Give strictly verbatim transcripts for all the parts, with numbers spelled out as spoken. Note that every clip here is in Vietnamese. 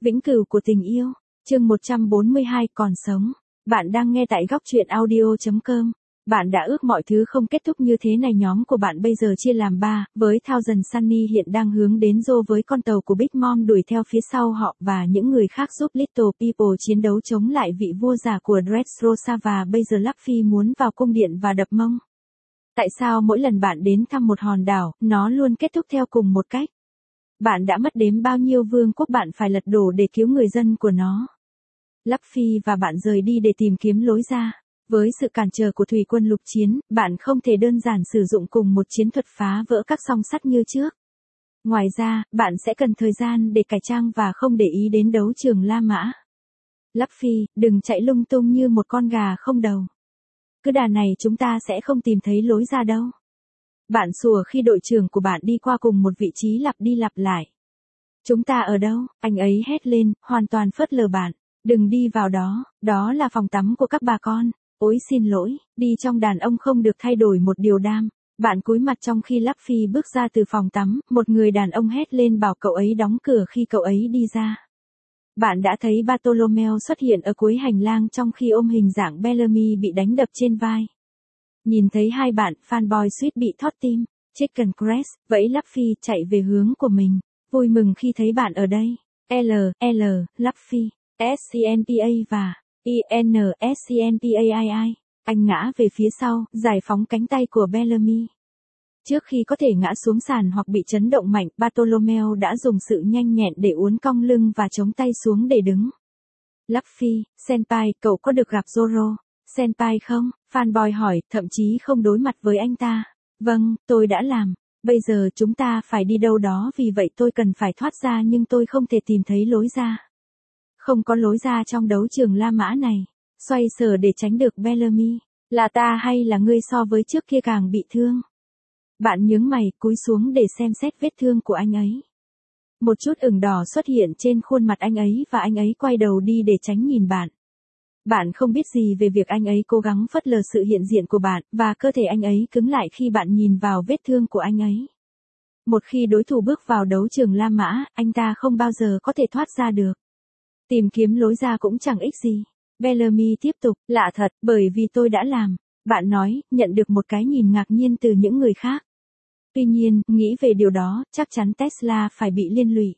Vĩnh cửu của tình yêu, chương một trăm bốn mươi hai còn sống. Bạn đang nghe tại góc truyện audio chấm com. Bạn đã ước mọi thứ không kết thúc như thế này. Nhóm của bạn bây giờ chia làm ba, với Thousand Sunny hiện đang hướng đến Joe với con tàu của Big Mom đuổi theo phía sau họ và những người khác giúp Little People chiến đấu chống lại vị vua giả của Dressrosa và bây giờ Luffy muốn vào cung điện và đập mông. Tại sao mỗi lần bạn đến thăm một hòn đảo, nó luôn kết thúc theo cùng một cách? Bạn đã mất đếm bao nhiêu vương quốc bạn phải lật đổ để cứu người dân của nó. Luffy và bạn rời đi để tìm kiếm lối ra. Với sự cản trở của thủy quân lục chiến, bạn không thể đơn giản sử dụng cùng một chiến thuật phá vỡ các song sắt như trước. Ngoài ra, bạn sẽ cần thời gian để cải trang và không để ý đến đấu trường La Mã. Luffy, đừng chạy lung tung như một con gà không đầu. Cứ đà này chúng ta sẽ không tìm thấy lối ra đâu. Bạn sủa khi đội trưởng của bạn đi qua cùng một vị trí lặp đi lặp lại. Chúng ta ở đâu? Anh ấy hét lên, hoàn toàn phớt lờ bạn. Đừng đi vào đó, đó là phòng tắm của các bà con. Ôi xin lỗi, đi trong đàn ông không được thay đổi một điều đam. Bạn cúi mặt trong khi Luffy bước ra từ phòng tắm, một người đàn ông hét lên bảo cậu ấy đóng cửa khi cậu ấy đi ra. Bạn đã thấy Bartolomeo xuất hiện ở cuối hành lang trong khi ôm hình dạng Bellamy bị đánh đập trên vai. Nhìn thấy hai bạn, fanboy suýt bị thót tim. Chicken Crest, vẫy Luffy chạy về hướng của mình. Vui mừng khi thấy bạn ở đây. L, L, Luffy, S C N P A và I N S C N P A I I. Anh ngã về phía sau, giải phóng cánh tay của Bellamy. Trước khi có thể ngã xuống sàn hoặc bị chấn động mạnh, Bartolomeo đã dùng sự nhanh nhẹn để uốn cong lưng và chống tay xuống để đứng. Luffy, Senpai, cậu có được gặp Zoro? Senpai không? Fanboy hỏi, thậm chí không đối mặt với anh ta. Vâng, tôi đã làm. Bây giờ chúng ta phải đi đâu đó vì vậy tôi cần phải thoát ra nhưng tôi không thể tìm thấy lối ra. Không có lối ra trong đấu trường La Mã này. Xoay sở để tránh được Bellamy. Là ta hay là ngươi so với trước kia càng bị thương? Bạn nhướng mày, cúi xuống để xem xét vết thương của anh ấy. Một chút ửng đỏ xuất hiện trên khuôn mặt anh ấy và anh ấy quay đầu đi để tránh nhìn bạn. Bạn không biết gì về việc anh ấy cố gắng phớt lờ sự hiện diện của bạn, và cơ thể anh ấy cứng lại khi bạn nhìn vào vết thương của anh ấy. Một khi đối thủ bước vào đấu trường La Mã, anh ta không bao giờ có thể thoát ra được. Tìm kiếm lối ra cũng chẳng ích gì. Bellamy tiếp tục, lạ thật, bởi vì tôi đã làm. Bạn nói, nhận được một cái nhìn ngạc nhiên từ những người khác. Tuy nhiên, nghĩ về điều đó, chắc chắn Tesla phải bị liên lụy.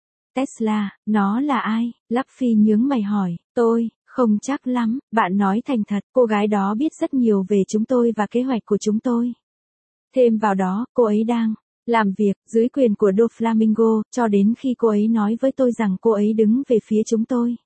Tesla, nó là ai? Luffy nhướng mày hỏi, tôi. Không chắc lắm, bạn nói thành thật, cô gái đó biết rất nhiều về chúng tôi và kế hoạch của chúng tôi. Thêm vào đó, cô ấy đang làm việc dưới quyền của Doflamingo, cho đến khi cô ấy nói với tôi rằng cô ấy đứng về phía chúng tôi.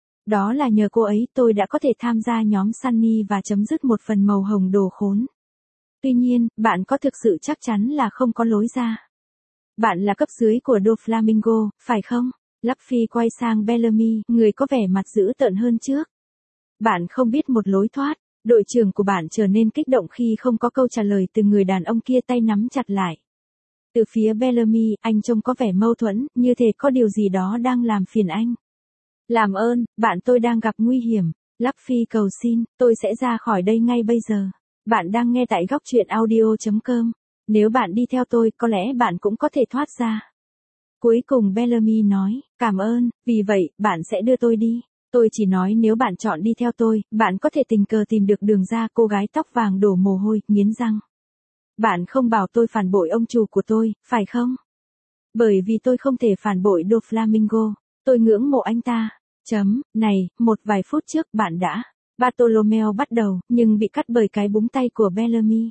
Đó là nhờ cô ấy tôi đã có thể tham gia nhóm Sunny và chấm dứt một phần màu hồng đồ khốn. Tuy nhiên, bạn có thực sự chắc chắn là không có lối ra. Bạn là cấp dưới của Doflamingo, phải không? Luffy quay sang Bellamy, người có vẻ mặt dữ tợn hơn trước. Bạn không biết một lối thoát. Đội trưởng của bạn trở nên kích động khi không có câu trả lời từ người đàn ông kia, tay nắm chặt lại. Từ phía Bellamy, anh trông có vẻ mâu thuẫn, như thể có điều gì đó đang làm phiền anh. Làm ơn, bạn tôi đang gặp nguy hiểm. Luffy cầu xin, tôi sẽ ra khỏi đây ngay bây giờ. Bạn đang nghe tại góc truyện audio chấm com. Nếu bạn đi theo tôi, có lẽ bạn cũng có thể thoát ra. Cuối cùng Bellamy nói, cảm ơn, vì vậy, bạn sẽ đưa tôi đi. Tôi chỉ nói nếu bạn chọn đi theo tôi, bạn có thể tình cờ tìm được đường ra. Cô gái tóc vàng đổ mồ hôi, nghiến răng. Bạn không bảo tôi phản bội ông chủ của tôi, phải không? Bởi vì tôi không thể phản bội Doflamingo. Tôi ngưỡng mộ anh ta. Chấm, này, một vài phút trước bạn đã. Bartolomeo bắt đầu, nhưng bị cắt bởi cái búng tay của Bellamy.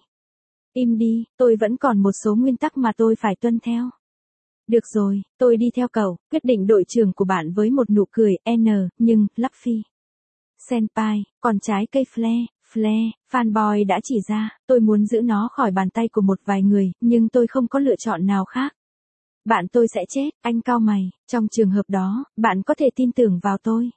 Im đi, tôi vẫn còn một số nguyên tắc mà tôi phải tuân theo. Được rồi, tôi đi theo cậu, quyết định đội trưởng của bạn với một nụ cười, N, nhưng, Luffy. Senpai, còn trái cây Flare, Flare, fanboy đã chỉ ra, tôi muốn giữ nó khỏi bàn tay của một vài người, nhưng tôi không có lựa chọn nào khác. Bạn tôi sẽ chết, anh cau mày, trong trường hợp đó, bạn có thể tin tưởng vào tôi.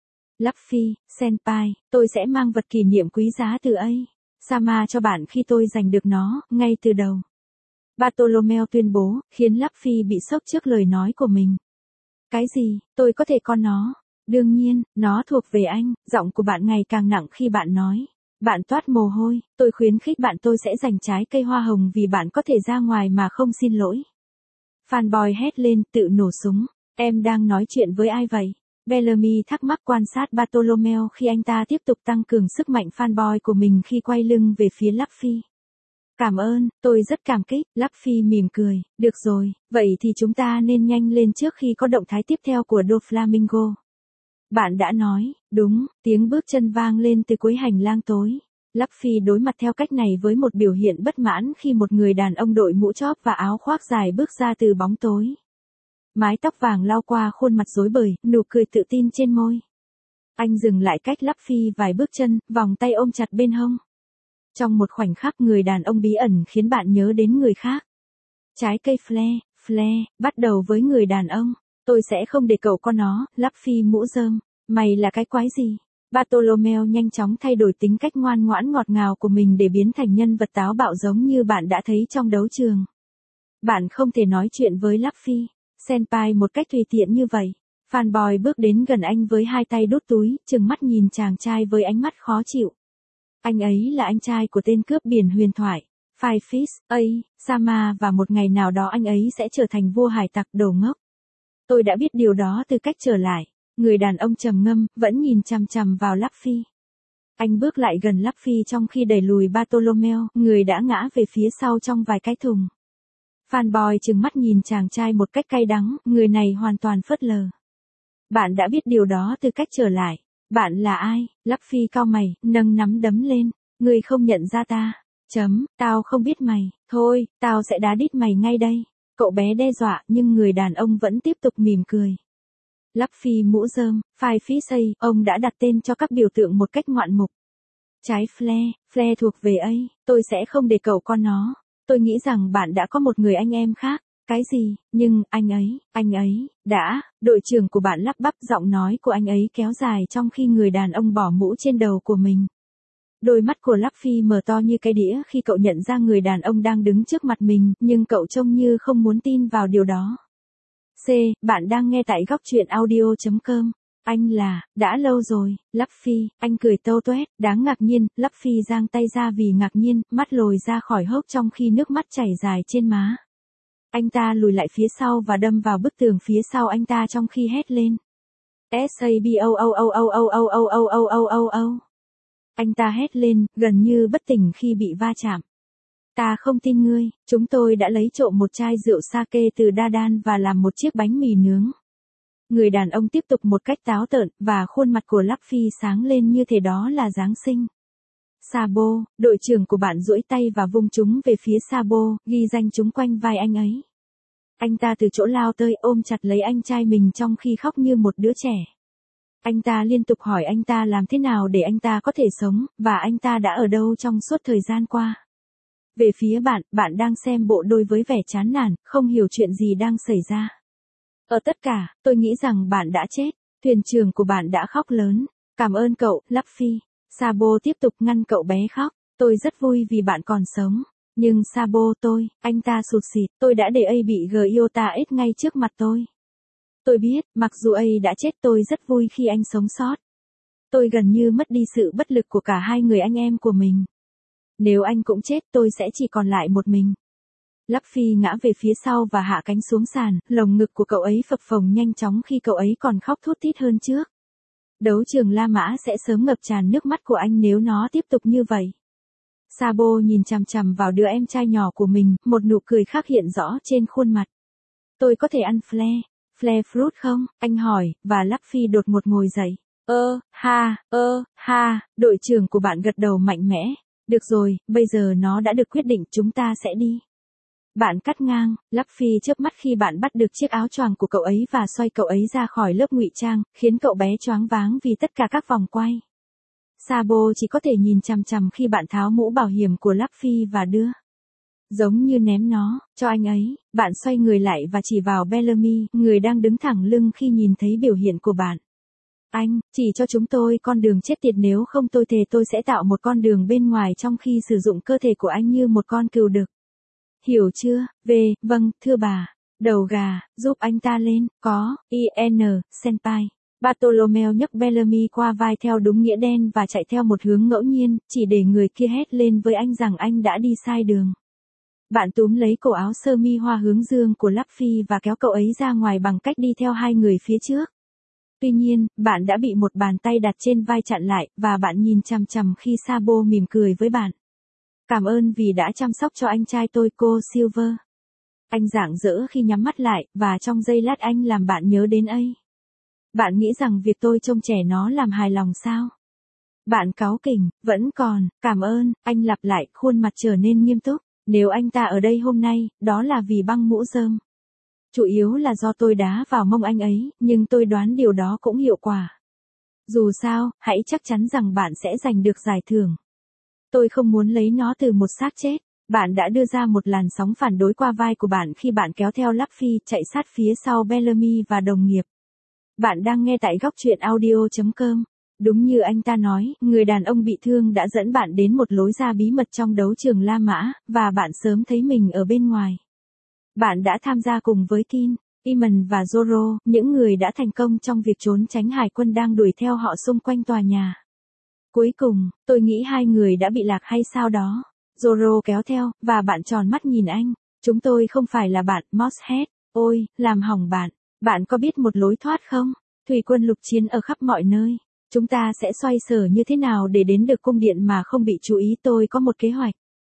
Luffy, Senpai, tôi sẽ mang vật kỷ niệm quý giá từ A. Sama cho bạn khi tôi giành được nó, ngay từ đầu. Bartolomeo tuyên bố, khiến Luffy bị sốc trước lời nói của mình. Cái gì, tôi có thể có nó? Đương nhiên, nó thuộc về anh. Giọng của bạn ngày càng nặng khi bạn nói. Bạn toát mồ hôi, tôi khuyến khích bạn tôi sẽ giành trái cây hoa hồng vì bạn có thể ra ngoài mà không xin lỗi. Fanboy hét lên, tự nổ súng. Em đang nói chuyện với ai vậy? Bellamy thắc mắc quan sát Bartolomeo khi anh ta tiếp tục tăng cường sức mạnh fanboy của mình khi quay lưng về phía Luffy. Cảm ơn, tôi rất cảm kích, Luffy mỉm cười, được rồi, vậy thì chúng ta nên nhanh lên trước khi có động thái tiếp theo của Doflamingo. Bạn đã nói, đúng, tiếng bước chân vang lên từ cuối hành lang tối. Luffy đối mặt theo cách này với một biểu hiện bất mãn khi một người đàn ông đội mũ chóp và áo khoác dài bước ra từ bóng tối. Mái tóc vàng lau qua khuôn mặt rối bời, nụ cười tự tin trên môi. Anh dừng lại cách Luffy vài bước chân, vòng tay ôm chặt bên hông. Trong một khoảnh khắc người đàn ông bí ẩn khiến bạn nhớ đến người khác. Trái cây Flare, Flare, bắt đầu với người đàn ông. Tôi sẽ không để cậu có nó, Luffy mũ rơm. Mày là cái quái gì? Bartolomeo nhanh chóng thay đổi tính cách ngoan ngoãn ngọt ngào của mình để biến thành nhân vật táo bạo giống như bạn đã thấy trong đấu trường. Bạn không thể nói chuyện với Luffy, senpai một cách tùy tiện như vậy. Fanboy bước đến gần anh với hai tay đút túi, trừng mắt nhìn chàng trai với ánh mắt khó chịu. Anh ấy là anh trai của tên cướp biển huyền thoại, Five Fish, A, Sama và một ngày nào đó anh ấy sẽ trở thành vua hải tặc đồ ngốc. Tôi đã biết điều đó từ cách trở lại. Người đàn ông trầm ngâm, vẫn nhìn chằm chằm vào Luffy. Anh bước lại gần Luffy trong khi đẩy lùi Bartolomeo, người đã ngã về phía sau trong vài cái thùng. Fanboy trừng mắt nhìn chàng trai một cách cay đắng, người này hoàn toàn phớt lờ. Bạn đã biết điều đó từ cách trở lại. Bạn là ai? Luffy cau mày, nâng nắm đấm lên. Ngươi không nhận ra ta. Chấm, tao không biết mày. Thôi, tao sẽ đá đít mày ngay đây. Cậu bé đe dọa nhưng người đàn ông vẫn tiếp tục mỉm cười. Luffy mũ rơm, Five Fish A, ông đã đặt tên cho các biểu tượng một cách ngoạn mục. Trái Flare, Flare thuộc về A, tôi sẽ không để cậu con nó. Tôi nghĩ rằng bạn đã có một người anh em khác. Cái gì, nhưng, anh ấy, anh ấy, đã, đội trưởng của bạn lắp bắp giọng nói của anh ấy kéo dài trong khi người đàn ông bỏ mũ trên đầu của mình. Đôi mắt của Luffy mở to như cái đĩa khi cậu nhận ra người đàn ông đang đứng trước mặt mình, nhưng cậu trông như không muốn tin vào điều đó. C, bạn đang nghe tại góc truyện audio chấm com. Anh là, đã lâu rồi, Luffy, anh cười tâu tuét, đáng ngạc nhiên, Luffy giang tay ra vì ngạc nhiên, mắt lồi ra khỏi hốc trong khi nước mắt chảy dài trên má. Anh ta lùi lại phía sau và đâm vào bức tường phía sau anh ta trong khi hét lên. S A B O O O O O O O O O O O O. Anh ta hét lên, gần như bất tỉnh khi bị va chạm. Ta không tin ngươi, chúng tôi đã lấy trộm một chai rượu sake từ Dadan và làm một chiếc bánh mì nướng. Người đàn ông tiếp tục một cách táo tợn, và khuôn mặt của Luffy sáng lên như thể đó là Giáng sinh. Sabo, đội trưởng của bạn duỗi tay và vung chúng về phía Sabo, ghi danh chúng quanh vai anh ấy. Anh ta từ chỗ lao tới ôm chặt lấy anh trai mình trong khi khóc như một đứa trẻ. Anh ta liên tục hỏi anh ta làm thế nào để anh ta có thể sống, và anh ta đã ở đâu trong suốt thời gian qua. Về phía bạn, bạn đang xem bộ đôi với vẻ chán nản, không hiểu chuyện gì đang xảy ra. Ở tất cả, tôi nghĩ rằng bạn đã chết. Thuyền trưởng của bạn đã khóc lớn. Cảm ơn cậu, Luffy. Sabo tiếp tục ngăn cậu bé khóc. Tôi rất vui vì bạn còn sống. Nhưng Sabo tôi, anh ta sụt sịt, tôi đã để A bị Gyota ết ngay trước mặt tôi. Tôi biết, mặc dù A đã chết tôi rất vui khi anh sống sót. Tôi gần như mất đi sự bất lực của cả hai người anh em của mình. Nếu anh cũng chết tôi sẽ chỉ còn lại một mình. Luffy ngã về phía sau và hạ cánh xuống sàn, lồng ngực của cậu ấy phập phồng nhanh chóng khi cậu ấy còn khóc thút thít hơn trước. Đấu trường La Mã sẽ sớm ngập tràn nước mắt của anh nếu nó tiếp tục như vậy. Sabo nhìn chằm chằm vào đứa em trai nhỏ của mình, một nụ cười khác hiện rõ trên khuôn mặt. Tôi có thể ăn Flare, Flare fruit không? Anh hỏi, và Luffy đột ngột ngồi dậy. Ơ, ha, ơ, ha, đội trưởng của bạn gật đầu mạnh mẽ. Được rồi, bây giờ nó đã được quyết định, chúng ta sẽ đi. Bạn cắt ngang, Luffy chớp mắt khi bạn bắt được chiếc áo choàng của cậu ấy và xoay cậu ấy ra khỏi lớp ngụy trang, khiến cậu bé choáng váng vì tất cả các vòng quay. Sabo chỉ có thể nhìn chằm chằm khi bạn tháo mũ bảo hiểm của Luffy và đưa. Giống như ném nó, cho anh ấy, bạn xoay người lại và chỉ vào Bellamy, người đang đứng thẳng lưng khi nhìn thấy biểu hiện của bạn. Anh, chỉ cho chúng tôi con đường chết tiệt, nếu không tôi thề tôi sẽ tạo một con đường bên ngoài trong khi sử dụng cơ thể của anh như một con cừu đực. Hiểu chưa? Về, vâng, thưa bà. Đầu gà, giúp anh ta lên, có, i en, senpai. Bartolomeo nhấc Bellamy qua vai theo đúng nghĩa đen và chạy theo một hướng ngẫu nhiên, chỉ để người kia hét lên với anh rằng anh đã đi sai đường. Bạn túm lấy cổ áo sơ mi hoa hướng dương của Luffy và kéo cậu ấy ra ngoài bằng cách đi theo hai người phía trước. Tuy nhiên, bạn đã bị một bàn tay đặt trên vai chặn lại, và bạn nhìn chằm chằm khi Sabo mỉm cười với bạn. Cảm ơn vì đã chăm sóc cho anh trai tôi cô Silver. Anh rạng rỡ khi nhắm mắt lại, và trong giây lát anh làm bạn nhớ đến ấy. Bạn nghĩ rằng việc tôi trông trẻ nó làm hài lòng sao? Bạn cáu kỉnh, vẫn còn, cảm ơn, anh lặp lại, khuôn mặt trở nên nghiêm túc. Nếu anh ta ở đây hôm nay, đó là vì băng mũ rơm. Chủ yếu là do tôi đá vào mông anh ấy, nhưng tôi đoán điều đó cũng hiệu quả. Dù sao, hãy chắc chắn rằng bạn sẽ giành được giải thưởng. Tôi không muốn lấy nó từ một xác chết. Bạn đã đưa ra một làn sóng phản đối qua vai của bạn khi bạn kéo theo Luffy chạy sát phía sau Bellamy và đồng nghiệp. Bạn đang nghe tại góc truyện audio chấm com. Đúng như anh ta nói, người đàn ông bị thương đã dẫn bạn đến một lối ra bí mật trong đấu trường La Mã, và bạn sớm thấy mình ở bên ngoài. Bạn đã tham gia cùng với Kin, Iman và Zoro, những người đã thành công trong việc trốn tránh hải quân đang đuổi theo họ xung quanh tòa nhà. Cuối cùng, tôi nghĩ hai người đã bị lạc hay sao đó. Zoro kéo theo, và bạn tròn mắt nhìn anh. Chúng tôi không phải là bạn, Mosshead. Ôi, làm hỏng bạn. Bạn có biết một lối thoát không? Thủy quân lục chiến ở khắp mọi nơi. Chúng ta sẽ xoay sở như thế nào để đến được cung điện mà không bị chú ý? Tôi có một kế hoạch.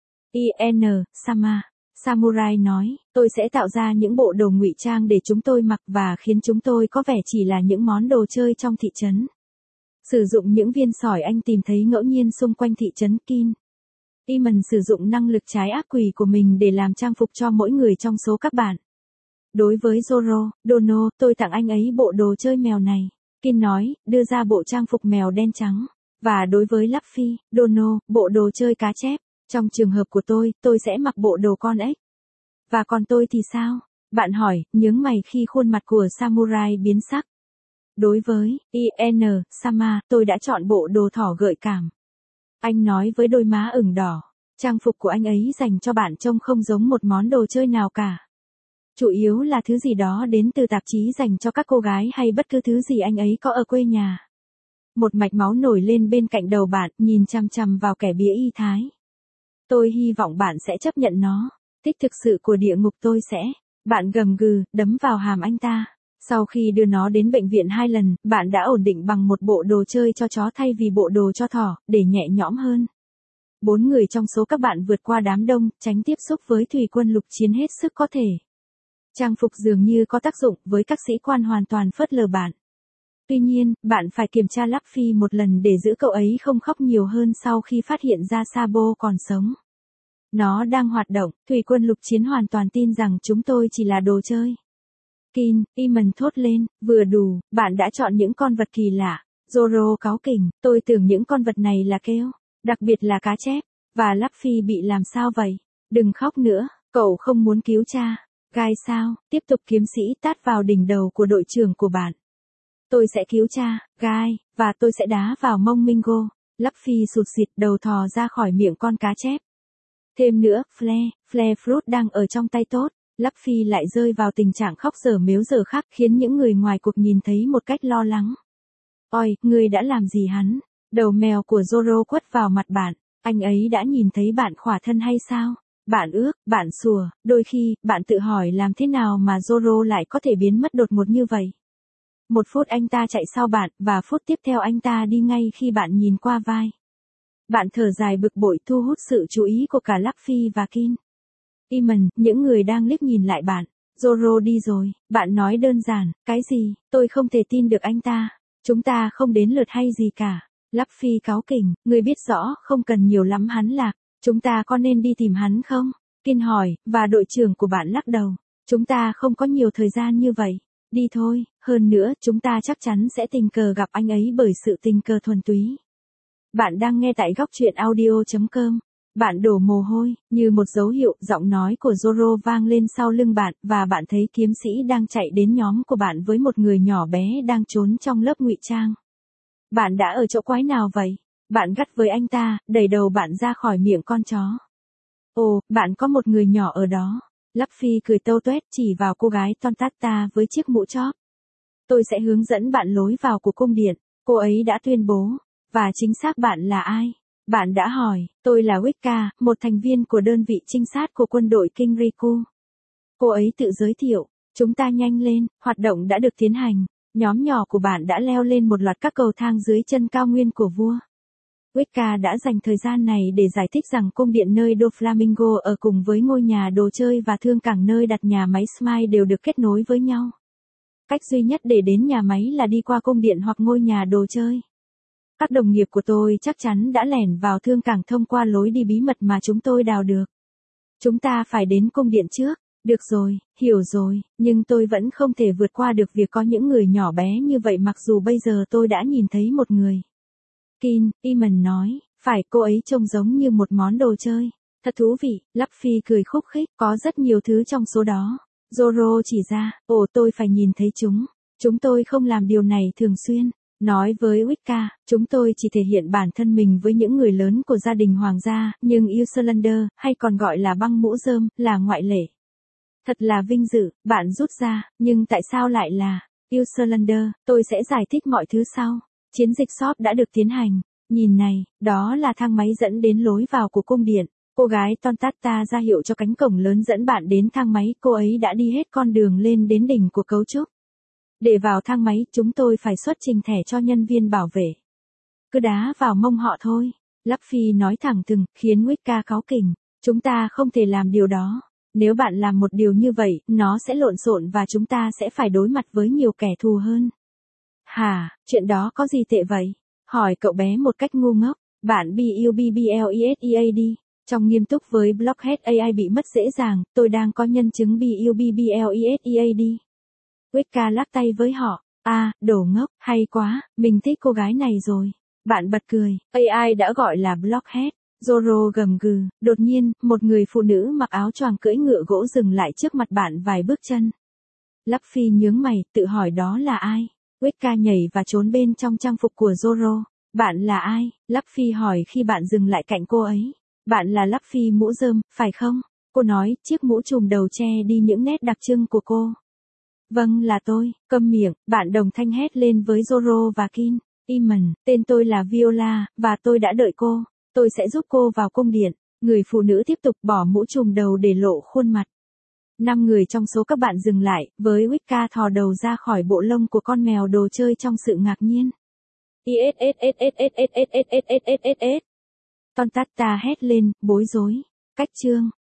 In, Sama. Samurai nói, tôi sẽ tạo ra những bộ đồ ngụy trang để chúng tôi mặc và khiến chúng tôi có vẻ chỉ là những món đồ chơi trong thị trấn. Sử dụng những viên sỏi anh tìm thấy ngẫu nhiên xung quanh thị trấn Kin. Iman sử dụng năng lực trái ác quỷ của mình để làm trang phục cho mỗi người trong số các bạn. Đối với Zoro, Dono, tôi tặng anh ấy bộ đồ chơi mèo này. Kin nói, đưa ra bộ trang phục mèo đen trắng. Và đối với Luffy, Dono, bộ đồ chơi cá chép. Trong trường hợp của tôi, tôi sẽ mặc bộ đồ con ếch. Và còn tôi thì sao? Bạn hỏi, nhướng mày khi khuôn mặt của Samurai biến sắc. Đối với In, Sama, tôi đã chọn bộ đồ thỏ gợi cảm. Anh nói với đôi má ửng đỏ. Trang phục của anh ấy dành cho bạn trông không giống một món đồ chơi nào cả. Chủ yếu là thứ gì đó đến từ tạp chí dành cho các cô gái hay bất cứ thứ gì anh ấy có ở quê nhà. Một mạch máu nổi lên bên cạnh đầu bạn, nhìn chằm chằm vào kẻ bía y thái. Tôi hy vọng bạn sẽ chấp nhận nó. Thích thực sự của địa ngục tôi sẽ. Bạn gầm gừ, đấm vào hàm anh ta. Sau khi đưa nó đến bệnh viện hai lần, bạn đã ổn định bằng một bộ đồ chơi cho chó thay vì bộ đồ cho thỏ, để nhẹ nhõm hơn. Bốn người trong số các bạn vượt qua đám đông, tránh tiếp xúc với thủy quân lục chiến hết sức có thể. Trang phục dường như có tác dụng với các sĩ quan hoàn toàn phớt lờ bạn. Tuy nhiên, bạn phải kiểm tra Luffy một lần để giữ cậu ấy không khóc nhiều hơn sau khi phát hiện ra Sabo còn sống. Nó đang hoạt động, thủy quân lục chiến hoàn toàn tin rằng chúng tôi chỉ là đồ chơi. Kin, Iman thốt lên, vừa đủ, bạn đã chọn những con vật kỳ lạ. Zoro cáu kỉnh, tôi tưởng những con vật này là kêu, đặc biệt là cá chép. Và Luffy bị làm sao vậy? Đừng khóc nữa, cậu không muốn cứu cha. Gai sao, tiếp tục kiếm sĩ tát vào đỉnh đầu của đội trưởng của bạn. Tôi sẽ cứu cha, Gai, và tôi sẽ đá vào mông Mingo. Luffy sụt sịt đầu thò ra khỏi miệng con cá chép. Thêm nữa, Flare, Flare Fruit đang ở trong tay tốt. Luffy lại rơi vào tình trạng khóc dở mếu dở khắc khiến những người ngoài cuộc nhìn thấy một cách lo lắng. Ôi, ngươi đã làm gì hắn? Đầu mèo của Zoro quất vào mặt bạn. Anh ấy đã nhìn thấy bạn khỏa thân hay sao? Bạn ước, bạn sủa, đôi khi, bạn tự hỏi làm thế nào mà Zoro lại có thể biến mất đột ngột như vậy. Một phút anh ta chạy sau bạn, và phút tiếp theo anh ta đi ngay khi bạn nhìn qua vai. Bạn thở dài bực bội thu hút sự chú ý của cả Luffy và Kin. Iman, những người đang liếc nhìn lại bạn. Zoro đi rồi, bạn nói đơn giản, cái gì, tôi không thể tin được anh ta. Chúng ta không đến lượt hay gì cả. Luffy cáu kỉnh, người biết rõ, không cần nhiều lắm hắn lạc. Chúng ta có nên đi tìm hắn không? Kin hỏi, và đội trưởng của bạn lắc đầu. Chúng ta không có nhiều thời gian như vậy. Đi thôi, hơn nữa, chúng ta chắc chắn sẽ tình cờ gặp anh ấy bởi sự tình cờ thuần túy. Bạn đang nghe tại góc truyện audio chấm com. Bạn đổ mồ hôi, như một dấu hiệu, giọng nói của Zoro vang lên sau lưng bạn, và bạn thấy kiếm sĩ đang chạy đến nhóm của bạn với một người nhỏ bé đang trốn trong lớp ngụy trang. Bạn đã ở chỗ quái nào vậy? Bạn gắt với anh ta, đẩy đầu bạn ra khỏi miệng con chó. Ồ, bạn có một người nhỏ ở đó. Luffy cười tâu tuét chỉ vào cô gái Tontatta với chiếc mũ chóp. Tôi sẽ hướng dẫn bạn lối vào của cung điện, cô ấy đã tuyên bố. Và chính xác bạn là ai? Bạn đã hỏi, tôi là Wicca, một thành viên của đơn vị trinh sát của quân đội Kinriku. Cô ấy tự giới thiệu, chúng ta nhanh lên, hoạt động đã được tiến hành. Nhóm nhỏ của bạn đã leo lên một loạt các cầu thang dưới chân cao nguyên của vua. Wicca đã dành thời gian này để giải thích rằng cung điện nơi Doflamingo ở cùng với ngôi nhà đồ chơi và thương cảng nơi đặt nhà máy Smile đều được kết nối với nhau. Cách duy nhất để đến nhà máy là đi qua cung điện hoặc ngôi nhà đồ chơi. Các đồng nghiệp của tôi chắc chắn đã lẻn vào thương cảng thông qua lối đi bí mật mà chúng tôi đào được. Chúng ta phải đến cung điện trước. Được rồi, hiểu rồi, nhưng tôi vẫn không thể vượt qua được việc có những người nhỏ bé như vậy mặc dù bây giờ tôi đã nhìn thấy một người. Kin, Iman nói, phải cô ấy trông giống như một món đồ chơi. Thật thú vị, Luffy cười khúc khích, có rất nhiều thứ trong số đó. Zoro chỉ ra, ồ tôi phải nhìn thấy chúng. Chúng tôi không làm điều này thường xuyên. Nói với Wicca, chúng tôi chỉ thể hiện bản thân mình với những người lớn của gia đình hoàng gia, nhưng Islander, hay còn gọi là băng mũ rơm, là ngoại lệ. Thật là vinh dự, bạn rút ra, nhưng tại sao lại là Islander, tôi sẽ giải thích mọi thứ sau. Chiến dịch shop đã được tiến hành. Nhìn này, đó là thang máy dẫn đến lối vào của cung điện. Cô gái Tontatta ra hiệu cho cánh cổng lớn dẫn bạn đến thang máy, cô ấy đã đi hết con đường lên đến đỉnh của cấu trúc. Để vào thang máy, chúng tôi phải xuất trình thẻ cho nhân viên bảo vệ. Cứ đá vào mông họ thôi. Luffy nói thẳng thừng, khiến Wicca cáu kỉnh. Chúng ta không thể làm điều đó. Nếu bạn làm một điều như vậy, nó sẽ lộn xộn và chúng ta sẽ phải đối mặt với nhiều kẻ thù hơn. Hả, chuyện đó có gì tệ vậy? Hỏi cậu bé một cách ngu ngốc. Bạn Bubblesead. Trong nghiêm túc với Blockhead a i bị mất dễ dàng, tôi đang có nhân chứng Bubblesead. Wicca lắc tay với họ. À, đồ ngốc, hay quá, mình thích cô gái này rồi. Bạn bật cười, a i đã gọi là Blockhead. Zoro gầm gừ, đột nhiên, một người phụ nữ mặc áo choàng cưỡi ngựa gỗ dừng lại trước mặt bạn vài bước chân. Luffy nhướng mày, tự hỏi đó là ai? Wicca nhảy và trốn bên trong trang phục của Zoro. Bạn là ai? Luffy hỏi khi bạn dừng lại cạnh cô ấy. Bạn là Luffy mũ rơm, phải không? Cô nói, chiếc mũ trùm đầu che đi những nét đặc trưng của cô. Vâng là tôi, câm miệng, bạn đồng thanh hét lên với Zoro và Kin. Iman, tên tôi là Viola, và tôi đã đợi cô. Tôi sẽ giúp cô vào cung điện. Người phụ nữ tiếp tục bỏ mũ trùm đầu để lộ khuôn mặt. Năm người trong số các bạn dừng lại, với Wicca thò đầu ra khỏi bộ lông của con mèo đồ chơi trong sự ngạc nhiên. Tontatta hét lên, bối rối. Cách chương